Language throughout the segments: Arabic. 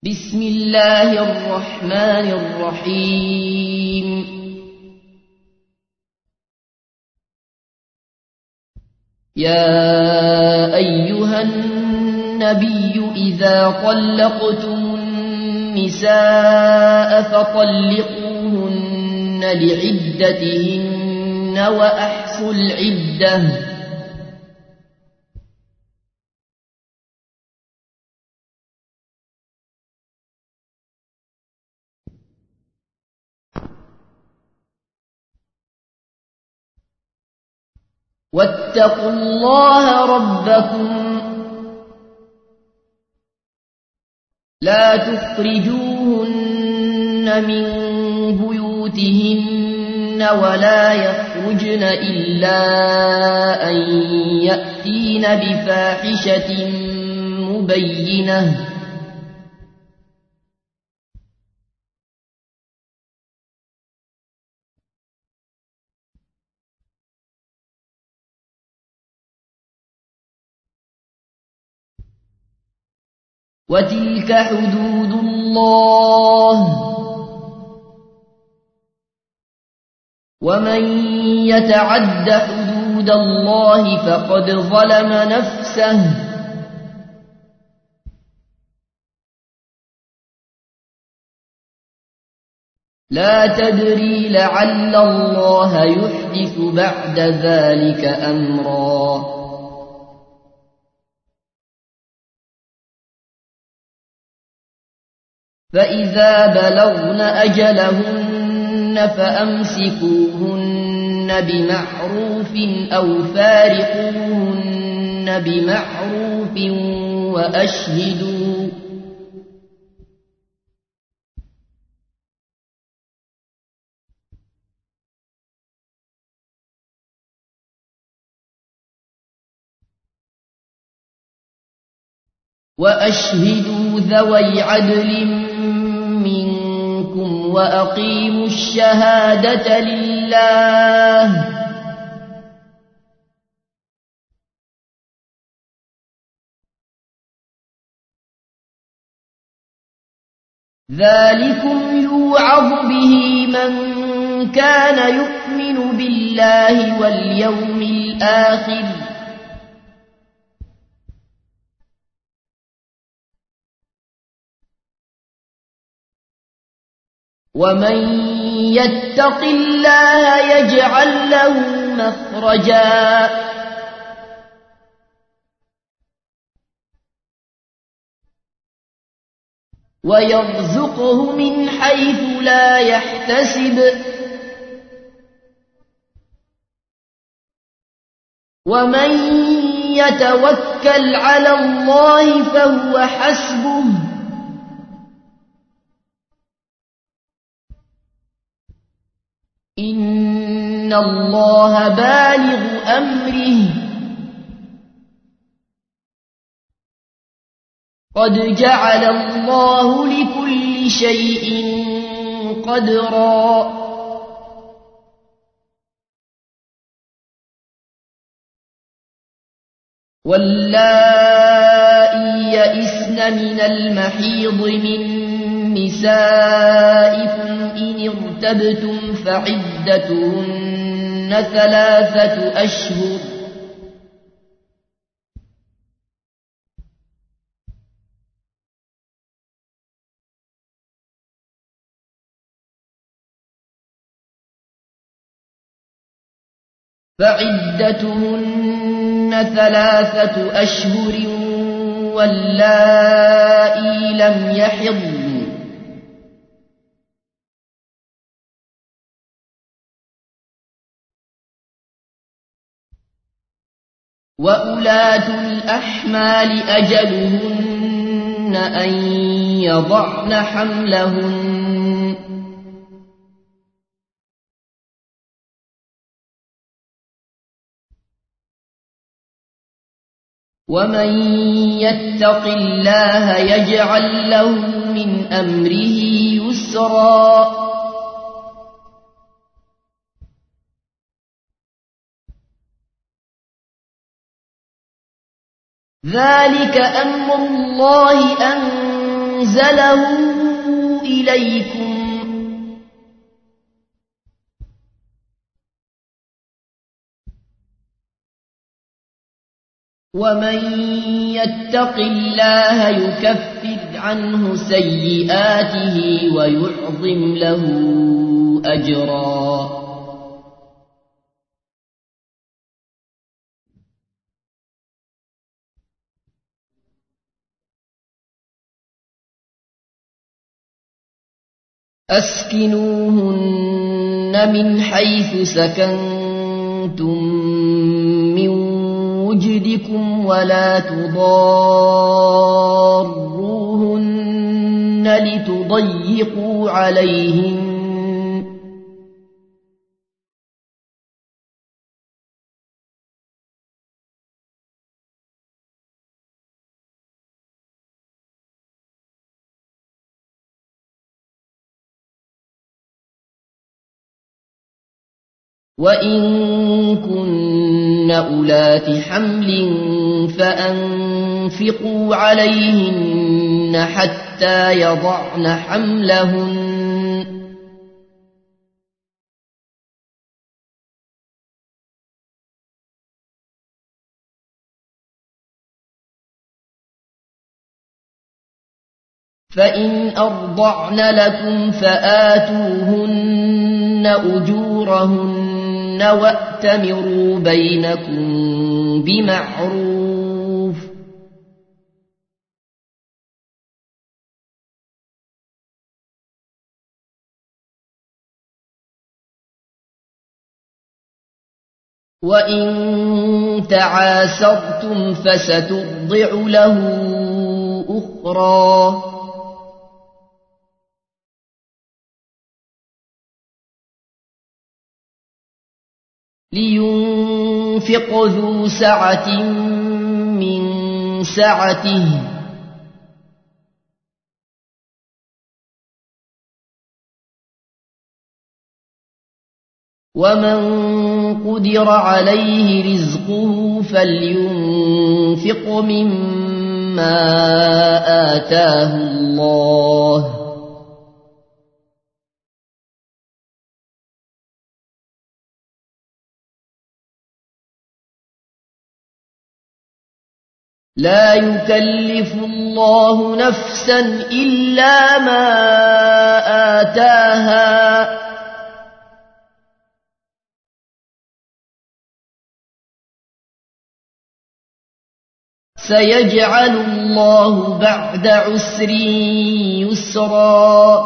بسم الله الرحمن الرحيم يا أيها النبي إذا طلقتم النساء فطلقوهن لعدتهن وأحصوا العدة واتقوا الله ربكم لا تخرجوهن من بيوتهن ولا يخرجن إلا أن يأتين بفاحشة مبينة وتلك حدود الله ومن يتعد حدود الله فقد ظلم نفسه لا تدري لعل الله يحدث بعد ذلك أمرا فإذا بلغن أجلهن فأمسكوهن بمعروف أو فارقوهن بمعروف وأشهدوا ذوي عدل منكم وأقيموا الشهادة لله ذلكم يوعظ به من كان يؤمن بالله واليوم الآخر ومن يتق الله يجعل له مخرجا ويرزقه من حيث لا يحتسب ومن يتوكل على الله فهو حسبه إن الله بالغ أمره قد جعل الله لكل شيء قدرا واللائي يئسن من المحيض من نسائكم إن ارتبتم فعدتهن 3 أشهر واللائي لم يحضن وأولاة الأحمال أجلهن أن يضعن حملهن ومن يتق الله يجعل له من أمره يسرا ذلك أمر الله أنزله أنزله إليكم ومن يتق الله يكفر عنه سيئاته ويعظم له أجرا أسكنوهن من حيث سكنتم من وجدكم ولا تضاروهن لتضيقوا عليهن وإن كن أولات حمل فأنفقوا عليهن حتى يضعن حملهن فإن أرضعن لكم فآتوهن أجورهن وأتمروا بينكم بمعروف وإن تعاسرتم فسترضع له أخرى لينفق ذو سعة من سعته ومن قدر عليه رزقه فلينفق مما آتاه الله لا يكلف الله نفسا إلا ما آتاها سيجعل الله بعد عسر يسرا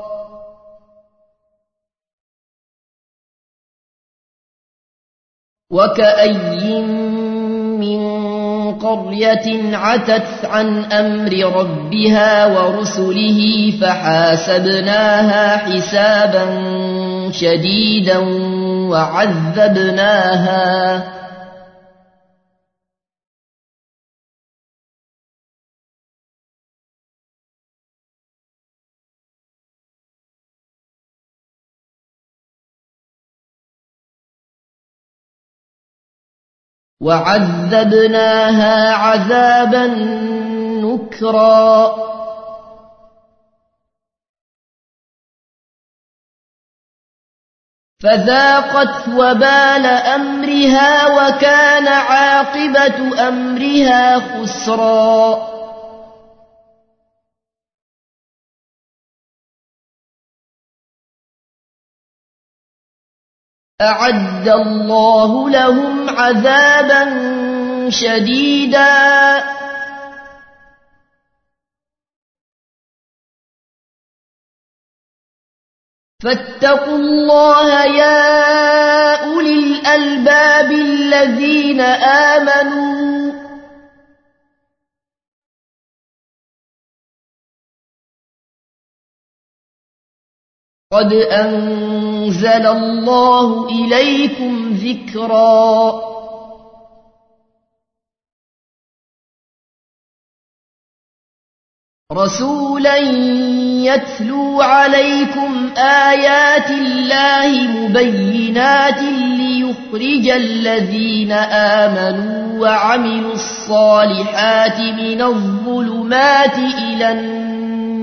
وكأي من قرية عتت عن أمر ربها ورسله فحاسبناها حسابا شديدا وعذبناها عذابا نكرا فذاقت وبال أمرها وكان عاقبة أمرها خسرا أعد الله لهم عذابا شديدا فاتقوا الله يا أولي الألباب الذين آمنوا قد أنزل الله إليكم ذكرا رسولا يتلو عليكم آيات الله مبينات ليخرج الذين آمنوا وعملوا الصالحات من الظلمات إلى النور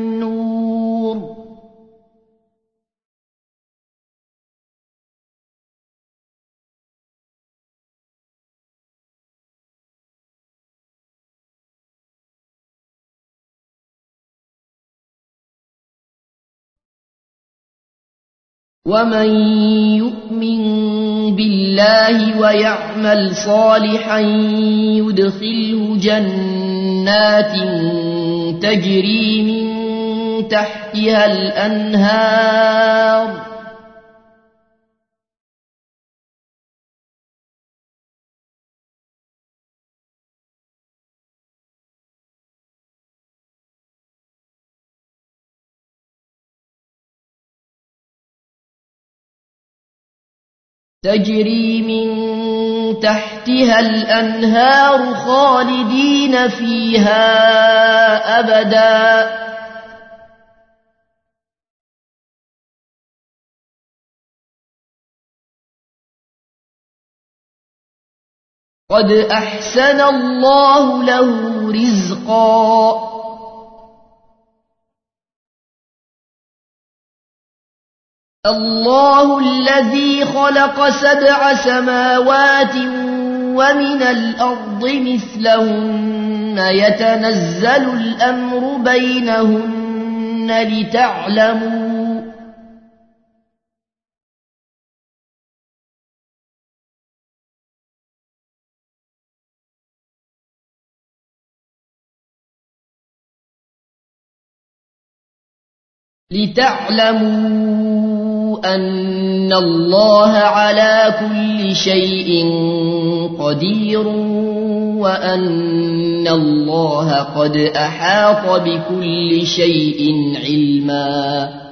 ومن يؤمن بالله ويعمل صالحا يدخله جنات تجري من تحتها الأنهار خالدين فيها أبدا قد أحسن الله له رزقا الله الذي خلق 7 سماوات ومن الأرض مثلهن يتنزل الأمر بينهن لتعلموا أن الله على كل شيء قدير وأن الله قد أحاط بكل شيء علما